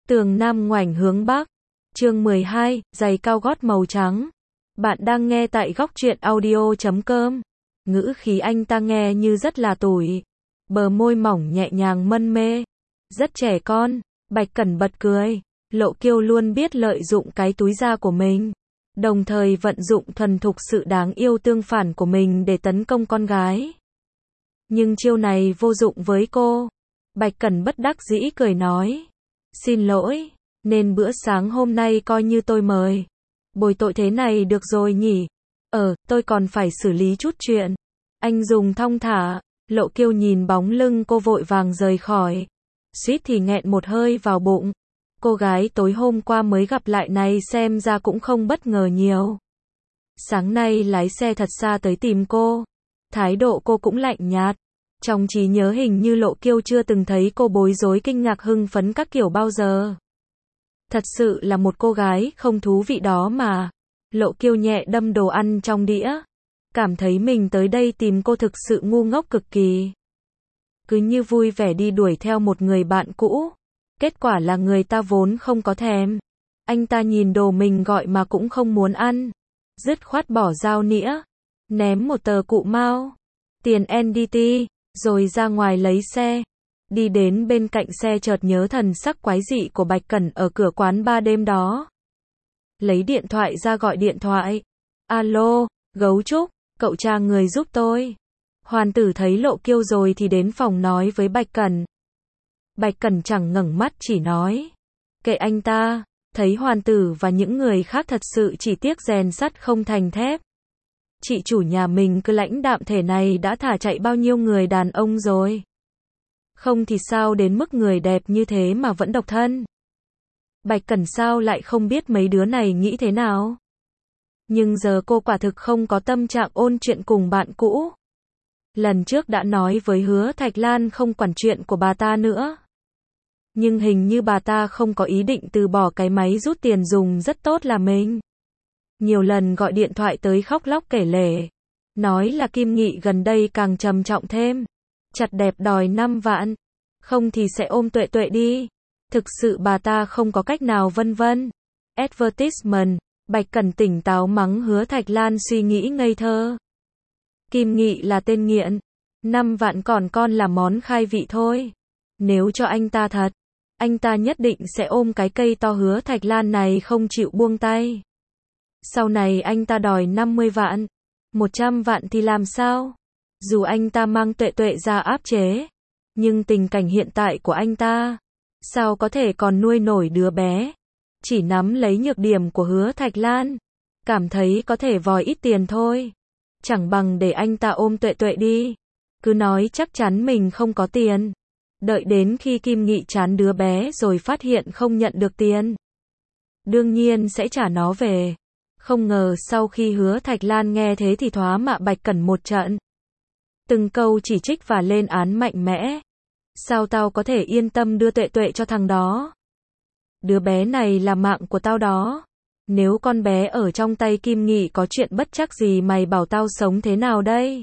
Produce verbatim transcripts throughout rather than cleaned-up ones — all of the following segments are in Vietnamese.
Tường Nam ngoảnh hướng Bắc. Chương mười hai, giày cao gót màu trắng. Bạn đang nghe tại góc truyện audio chấm com. Ngữ khí anh ta nghe như rất là tủi. Bờ môi mỏng nhẹ nhàng mân mê. Rất trẻ con. Bạch Cẩn bật cười. Lộ Kiêu luôn biết lợi dụng cái túi da của mình. Đồng thời vận dụng thuần thục sự đáng yêu tương phản của mình để tấn công con gái. Nhưng chiêu này vô dụng với cô. Bạch Cẩn bất đắc dĩ cười nói. Xin lỗi, nên bữa sáng hôm nay coi như tôi mời. Bồi tội thế này được rồi nhỉ? Ờ, tôi còn phải xử lý chút chuyện. Anh dùng thong thả. Lộ Kiêu nhìn bóng lưng cô vội vàng rời khỏi. Suýt thì nghẹn một hơi vào bụng. Cô gái tối hôm qua mới gặp lại này xem ra cũng không bất ngờ nhiều. Sáng nay lái xe thật xa tới tìm cô. Thái độ cô cũng lạnh nhạt. Trong trí nhớ hình như Lộ Kiêu chưa từng thấy cô bối rối kinh ngạc hưng phấn các kiểu bao giờ. Thật sự là một cô gái không thú vị đó mà. Lộ Kiêu nhẹ đâm đồ ăn trong đĩa. Cảm thấy mình tới đây tìm cô thực sự ngu ngốc cực kỳ. Cứ như vui vẻ đi đuổi theo một người bạn cũ. Kết quả là người ta vốn không có thèm. Anh ta nhìn đồ mình gọi mà cũng không muốn ăn. Dứt khoát bỏ dao nĩa. Ném một tờ cụ mao. Tiền en đê tê. Rồi ra ngoài lấy xe. Đi đến bên cạnh xe chợt nhớ thần sắc quái dị của Bạch Cẩn ở cửa quán ba đêm đó. Lấy điện thoại ra gọi điện thoại. Alo, Gấu Trúc, cậu tra người giúp tôi. Hoàn tử thấy Lộ Kiêu rồi thì đến phòng nói với Bạch Cẩn. Bạch Cẩn chẳng ngẩng mắt chỉ nói. Kệ anh ta, thấy Hoàn tử và những người khác thật sự chỉ tiếc rèn sắt không thành thép. Chị chủ nhà mình cứ lãnh đạm thể này đã thả chạy bao nhiêu người đàn ông rồi. Không thì sao đến mức người đẹp như thế mà vẫn độc thân. Bạch Cẩn sao lại không biết mấy đứa này nghĩ thế nào. Nhưng giờ cô quả thực không có tâm trạng ôn chuyện cùng bạn cũ. Lần trước đã nói với Hứa Thạch Lan không quản chuyện của bà ta nữa. Nhưng hình như bà ta không có ý định từ bỏ cái máy rút tiền dùng rất tốt là mình. Nhiều lần gọi điện thoại tới khóc lóc kể lể. Nói là Kim Nghị gần đây càng trầm trọng thêm. Chặt đẹp đòi năm vạn. Không thì sẽ ôm Tuệ Tuệ đi. Thực sự bà ta không có cách nào vân vân. Advertisement. Bạch Cẩn tỉnh táo mắng Hứa Thạch Lan suy nghĩ ngây thơ. Kim Nghị là tên nghiện. Năm vạn còn con là món khai vị thôi. Nếu cho anh ta thật, anh ta nhất định sẽ ôm cái cây to Hứa Thạch Lan này không chịu buông tay. Sau này anh ta đòi năm mươi vạn, một trăm vạn thì làm sao? Dù anh ta mang Tuệ Tuệ ra áp chế, nhưng tình cảnh hiện tại của anh ta, sao có thể còn nuôi nổi đứa bé? Chỉ nắm lấy nhược điểm của Hứa Thạch Lan, cảm thấy có thể vòi ít tiền thôi. Chẳng bằng để anh ta ôm Tuệ Tuệ đi. Cứ nói chắc chắn mình không có tiền. Đợi đến khi Kim Nghị chán đứa bé rồi phát hiện không nhận được tiền. Đương nhiên sẽ trả nó về. Không ngờ sau khi Hứa Thạch Lan nghe thế thì thoá mạ Bạch Cẩn một trận. Từng câu chỉ trích và lên án mạnh mẽ. Sao tao có thể yên tâm đưa Tuệ Tuệ cho thằng đó? Đứa bé này là mạng của tao đó. Nếu con bé ở trong tay Kim Nghị có chuyện bất trắc gì mày bảo tao sống thế nào đây?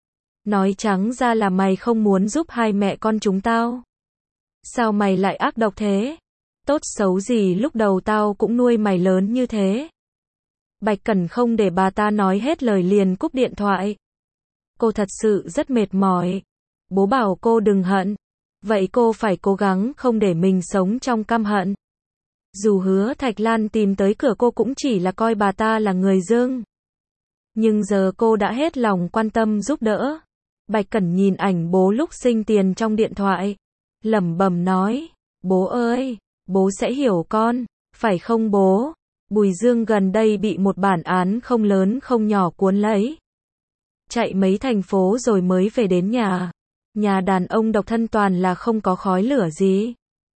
Nói trắng ra là mày không muốn giúp hai mẹ con chúng tao. Sao mày lại ác độc thế? Tốt xấu gì lúc đầu tao cũng nuôi mày lớn như thế. Bạch Cẩn không để bà ta nói hết lời liền cúp điện thoại. Cô thật sự rất mệt mỏi. Bố bảo cô đừng hận. Vậy cô phải cố gắng không để mình sống trong căm hận. Dù Hứa Thạch Lan tìm tới cửa cô cũng chỉ là coi bà ta là người dưng. Nhưng giờ cô đã hết lòng quan tâm giúp đỡ. Bạch Cẩn nhìn ảnh bố lúc sinh tiền trong điện thoại. Lẩm bẩm nói. Bố ơi, bố sẽ hiểu con. Phải không bố? Bùi Dương gần đây bị một bản án không lớn không nhỏ cuốn lấy. Chạy mấy thành phố rồi mới về đến nhà. Nhà đàn ông độc thân toàn là không có khói lửa gì.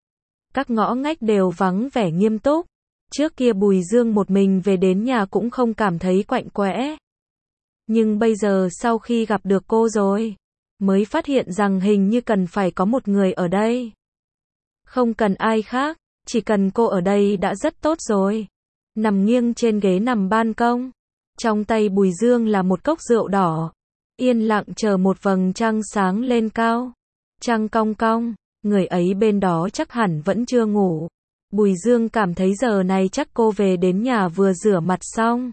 Các ngõ ngách đều vắng vẻ nghiêm túc. Trước kia Bùi Dương một mình về đến nhà cũng không cảm thấy quạnh quẽ. Nhưng bây giờ sau khi gặp được cô rồi, mới phát hiện rằng hình như cần phải có một người ở đây. Không cần ai khác, chỉ cần cô ở đây đã rất tốt rồi. Nằm nghiêng trên ghế nằm ban công. Trong tay Bùi Dương là một cốc rượu đỏ. Yên lặng chờ một vầng trăng sáng lên cao. Trăng cong cong, người ấy bên đó chắc hẳn vẫn chưa ngủ. Bùi Dương cảm thấy giờ này chắc cô về đến nhà vừa rửa mặt xong.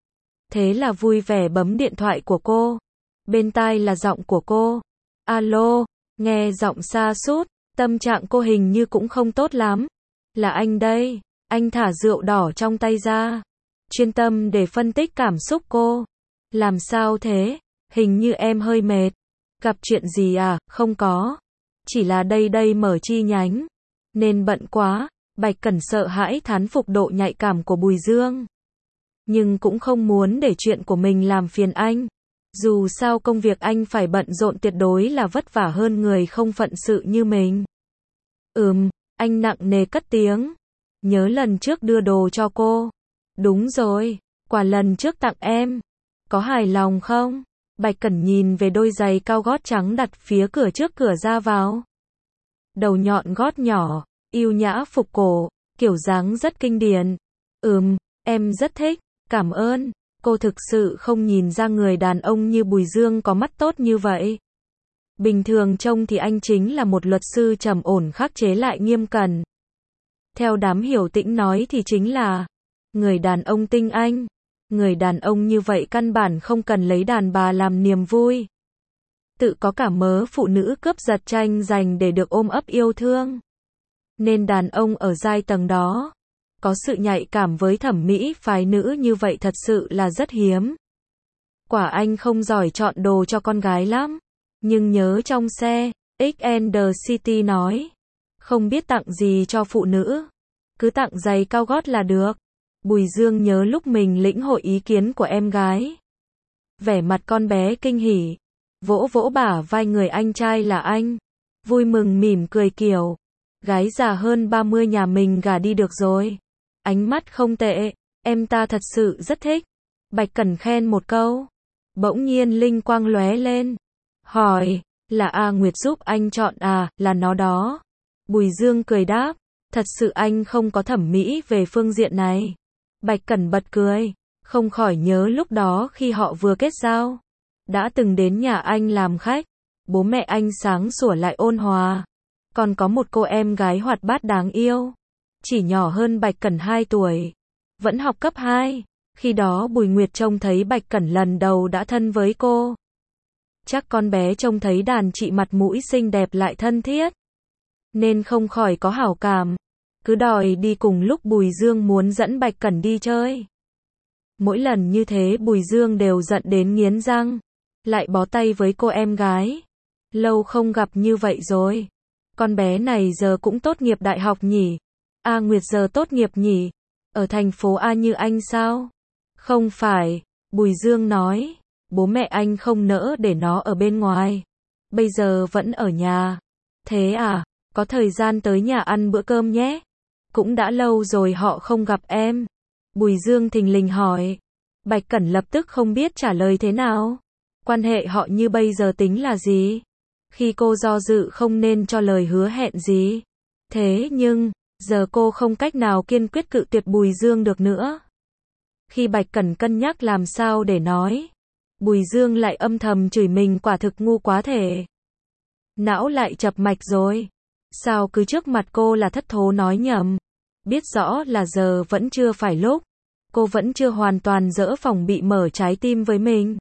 Thế là vui vẻ bấm điện thoại của cô. Bên tai là giọng của cô. Alo, nghe giọng xa sút, tâm trạng cô hình như cũng không tốt lắm. Là anh đây, anh thả rượu đỏ trong tay ra. Chuyên tâm để phân tích cảm xúc cô. Làm sao thế? Hình như em hơi mệt. Gặp chuyện gì à? Không có. Chỉ là đây đây mở chi nhánh. Nên bận quá. Bạch Cẩn sợ hãi thán phục độ nhạy cảm của Bùi Dương. Nhưng cũng không muốn để chuyện của mình làm phiền anh. Dù sao công việc anh phải bận rộn tuyệt đối là vất vả hơn người không phận sự như mình. Ừm, anh nặng nề cất tiếng. Nhớ lần trước đưa đồ cho cô. Đúng rồi, quà lần trước tặng em. Có hài lòng không? Bạch Cẩn nhìn về đôi giày cao gót trắng đặt phía cửa trước cửa ra vào. Đầu nhọn gót nhỏ, yêu nhã phục cổ, kiểu dáng rất kinh điển. Ừm, em rất thích, cảm ơn. Cô thực sự không nhìn ra người đàn ông như Bùi Dương có mắt tốt như vậy. Bình thường trông thì anh chính là một luật sư trầm ổn khắc chế lại nghiêm cẩn. Theo đám hiểu tĩnh nói thì chính là người đàn ông tinh anh. Người đàn ông như vậy căn bản không cần lấy đàn bà làm niềm vui. Tự có cả mớ phụ nữ cướp giật tranh giành để được ôm ấp yêu thương. Nên đàn ông ở giai tầng đó, có sự nhạy cảm với thẩm mỹ phái nữ như vậy thật sự là rất hiếm. Quả anh không giỏi chọn đồ cho con gái lắm. Nhưng nhớ trong xe, X and the City nói, không biết tặng gì cho phụ nữ. Cứ tặng giày cao gót là được. Bùi Dương nhớ lúc mình lĩnh hội ý kiến của em gái. Vẻ mặt con bé kinh hỉ. Vỗ vỗ bả vai người anh trai là anh. Vui mừng mỉm cười kiểu. Gái già hơn ba mươi nhà mình gả đi được rồi. Ánh mắt không tệ. Em ta thật sự rất thích. Bạch Cẩn khen một câu. Bỗng nhiên linh quang lóe lên. Hỏi. Là A Nguyệt giúp anh chọn à, là nó đó. Bùi Dương cười đáp. Thật sự anh không có thẩm mỹ về phương diện này. Bạch Cẩn bật cười. Không khỏi nhớ lúc đó khi họ vừa kết giao. Đã từng đến nhà anh làm khách. Bố mẹ anh sáng sủa lại ôn hòa. Còn có một cô em gái hoạt bát đáng yêu. Chỉ nhỏ hơn Bạch Cẩn hai tuổi. Vẫn học cấp hai. Khi đó Bùi Nguyệt trông thấy Bạch Cẩn lần đầu đã thân với cô. Chắc con bé trông thấy đàn chị mặt mũi xinh đẹp lại thân thiết. Nên không khỏi có hảo cảm. Cứ đòi đi cùng lúc Bùi Dương muốn dẫn Bạch Cẩn đi chơi. Mỗi lần như thế Bùi Dương đều giận đến nghiến răng. Lại bó tay với cô em gái. Lâu không gặp như vậy rồi. Con bé này giờ cũng tốt nghiệp đại học nhỉ? A Nguyệt giờ tốt nghiệp nhỉ? Ở thành phố A như anh sao? Không phải, Bùi Dương nói. Bố mẹ anh không nỡ để nó ở bên ngoài. Bây giờ vẫn ở nhà. Thế à, có thời gian tới nhà ăn bữa cơm nhé. Cũng đã lâu rồi họ không gặp em. Bùi Dương thình lình hỏi. Bạch Cẩn lập tức không biết trả lời thế nào. Quan hệ họ như bây giờ tính là gì? Khi cô do dự không nên cho lời hứa hẹn gì. Thế nhưng, giờ cô không cách nào kiên quyết cự tuyệt Bùi Dương được nữa. Khi Bạch Cẩn cân nhắc làm sao để nói, Bùi Dương lại âm thầm chửi mình quả thực ngu quá thể. Não lại chập mạch rồi. Sao cứ trước mặt cô là thất thố nói nhầm. Biết rõ là giờ vẫn chưa phải lúc. Cô vẫn chưa hoàn toàn dỡ phòng bị mở trái tim với mình.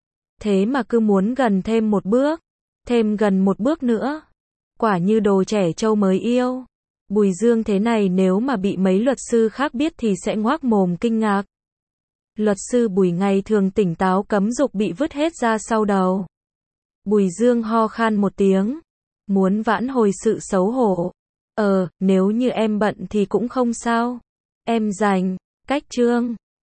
Thế mà cứ muốn gần thêm một bước. Thêm gần một bước nữa. Quả như đồ trẻ trâu mới yêu. Bùi Dương thế này nếu mà bị mấy luật sư khác biết thì sẽ ngoác mồm kinh ngạc. Luật sư Bùi ngày thường tỉnh táo cấm dục bị vứt hết ra sau đầu. Bùi Dương ho khan một tiếng. Muốn vãn hồi sự xấu hổ. Ờ, nếu như em bận thì cũng không sao. Em rảnh. Cách chương.